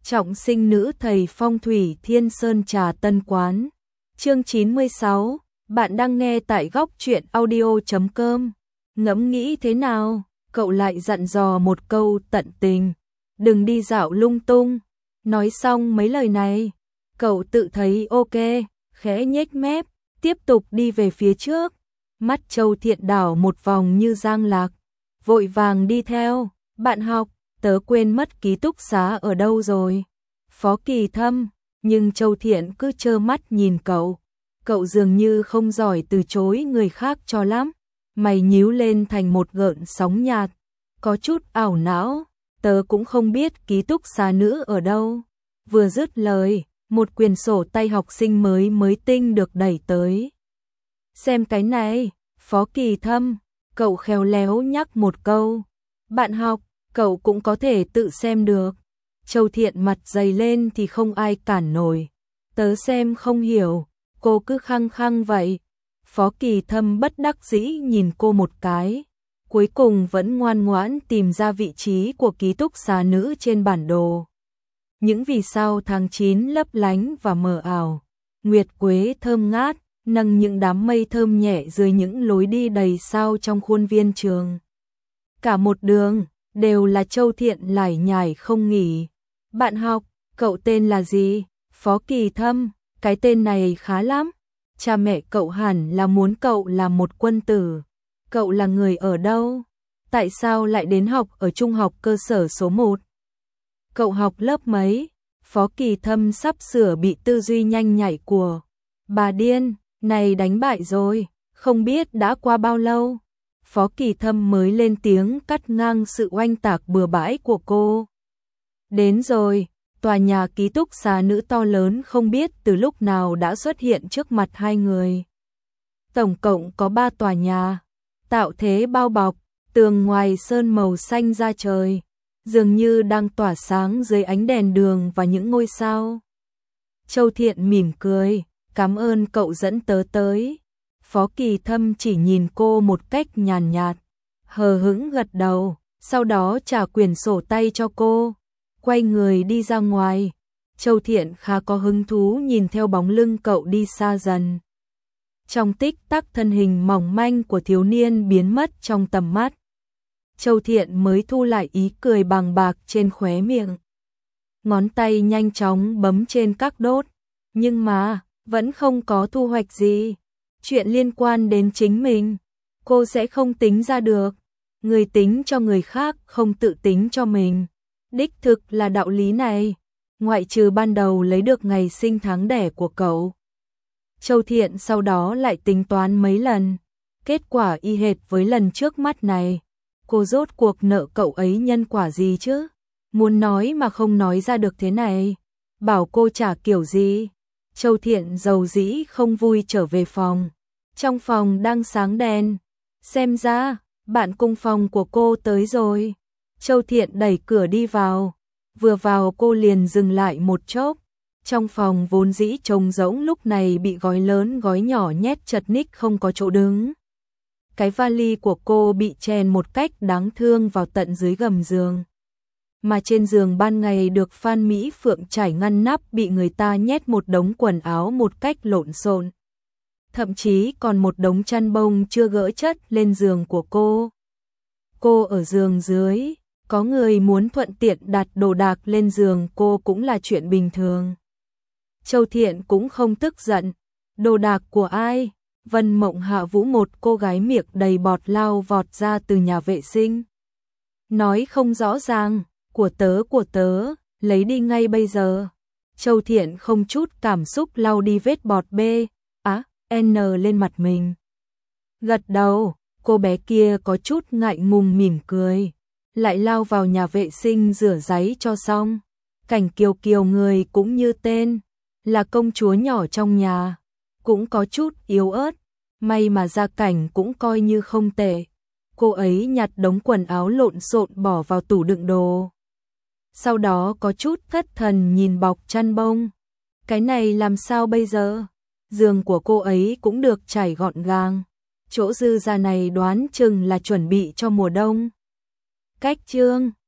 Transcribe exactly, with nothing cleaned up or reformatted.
Trọng sinh nữ thầy phong thủy Thiên Sơn Trà Tân Quán. Chương chín mươi sáu, bạn đang nghe tại góc truyện audio chấm com. Ngẫm nghĩ thế nào? Cậu lại dặn dò một câu tận tình. Đừng đi dạo lung tung. Nói xong mấy lời này, cậu tự thấy ok, khẽ nhếch mép, tiếp tục đi về phía trước. Mắt Châu Thiện đảo một vòng như giang lạc, vội vàng đi theo. Bạn học, tớ quên mất ký túc xá ở đâu rồi. Phó Kỳ Thâm, nhưng Châu Thiện cứ trơ mắt nhìn cậu. Cậu dường như không giỏi từ chối người khác cho lắm. Mày nhíu lên thành một gợn sóng nhạt, có chút ảo não. Tớ cũng không biết ký túc xá nữ ở đâu. Vừa dứt lời, một quyển sổ tay học sinh mới mới tinh được đẩy tới. Xem cái này, Phó Kỳ Thâm, cậu khéo léo nhắc một câu. Bạn học, cậu cũng có thể tự xem được. Châu Thiện mặt dày lên thì không ai cản nổi. Tớ xem không hiểu, cô cứ khăng khăng vậy. Phó Kỳ Thâm bất đắc dĩ nhìn cô một cái. Cuối cùng vẫn ngoan ngoãn tìm ra vị trí của ký túc xá nữ trên bản đồ. Những vì sao tháng chín lấp lánh và mờ ảo. Nguyệt quế thơm ngát, nâng những đám mây thơm nhẹ dưới những lối đi đầy sao trong khuôn viên trường. Cả một đường, đều là Châu Thiện lải nhải không nghỉ. Bạn học, cậu tên là gì? Phó Kỳ Thâm, cái tên này khá lắm. Cha mẹ cậu hẳn là muốn cậu làm một quân tử. Cậu là người ở đâu? Tại sao lại đến học ở trung học cơ sở số một? Cậu học lớp mấy? Phó Kỳ Thâm sắp sửa bị tư duy nhanh nhạy của bà điên này đánh bại rồi, không biết đã qua bao lâu. Phó Kỳ Thâm mới lên tiếng cắt ngang sự oanh tạc bừa bãi của cô. Đến rồi, tòa nhà ký túc xá nữ to lớn không biết từ lúc nào đã xuất hiện trước mặt hai người. Tổng cộng có ba tòa nhà, tạo thế bao bọc, tường ngoài sơn màu xanh da trời, dường như đang tỏa sáng dưới ánh đèn đường và những ngôi sao. Châu Thiện mỉm cười, cảm ơn cậu dẫn tớ tới. Phó Kỳ Thâm chỉ nhìn cô một cách nhàn nhạt, hờ hững gật đầu, sau đó trả quyển sổ tay cho cô, quay người đi ra ngoài. Châu Thiện khá có hứng thú nhìn theo bóng lưng cậu đi xa dần. Trong tích tắc thân hình mỏng manh của thiếu niên biến mất trong tầm mắt. Châu Thiện mới thu lại ý cười bàng bạc trên khóe miệng. Ngón tay nhanh chóng bấm trên các đốt, nhưng mà vẫn không có thu hoạch gì. Chuyện liên quan đến chính mình, cô sẽ không tính ra được. Người tính cho người khác không tự tính cho mình. Đích thực là đạo lý này, ngoại trừ ban đầu lấy được ngày sinh tháng đẻ của cậu. Châu Thiện sau đó lại tính toán mấy lần, kết quả y hệt với lần trước mắt này. Cô rốt cuộc nợ cậu ấy nhân quả gì chứ? Muốn nói mà không nói ra được thế này, bảo cô trả kiểu gì? Châu Thiện dầu dĩ không vui trở về phòng. Trong phòng đang sáng đèn. Xem ra, bạn cùng phòng của cô tới rồi. Châu Thiện đẩy cửa đi vào. Vừa vào cô liền dừng lại một chốc. Trong phòng vốn dĩ trống rỗng lúc này bị gói lớn gói nhỏ nhét chật ních không có chỗ đứng. Cái vali của cô bị chèn một cách đáng thương vào tận dưới gầm giường. Mà trên giường ban ngày được Phan Mỹ Phượng trải ngăn nắp bị người ta nhét một đống quần áo một cách lộn xộn. Thậm chí còn một đống chăn bông chưa gỡ chất lên giường của cô. Cô ở giường dưới, có người muốn thuận tiện đặt đồ đạc lên giường cô cũng là chuyện bình thường. Châu Thiện cũng không tức giận. Đồ đạc của ai? Vân Mộng Hạ Vũ, một cô gái miệng đầy bọt lao vọt ra từ nhà vệ sinh. Nói không rõ ràng, của tớ của tớ, lấy đi ngay bây giờ. Châu Thiện không chút cảm xúc lau đi vết bọt B, á, N lên mặt mình. Gật đầu, cô bé kia có chút ngại ngùng mỉm cười. Lại lao vào nhà vệ sinh rửa ráy cho xong. Cảnh Kiều Kiều người cũng như tên, là công chúa nhỏ trong nhà. Cũng có chút yếu ớt, may mà gia cảnh cũng coi như không tệ. Cô ấy nhặt đống quần áo lộn xộn bỏ vào tủ đựng đồ. Sau đó có chút thất thần nhìn bọc chăn bông. Cái này làm sao bây giờ? Giường của cô ấy cũng được trải gọn gàng. Chỗ dư ra này đoán chừng là chuẩn bị cho mùa đông. Cách chương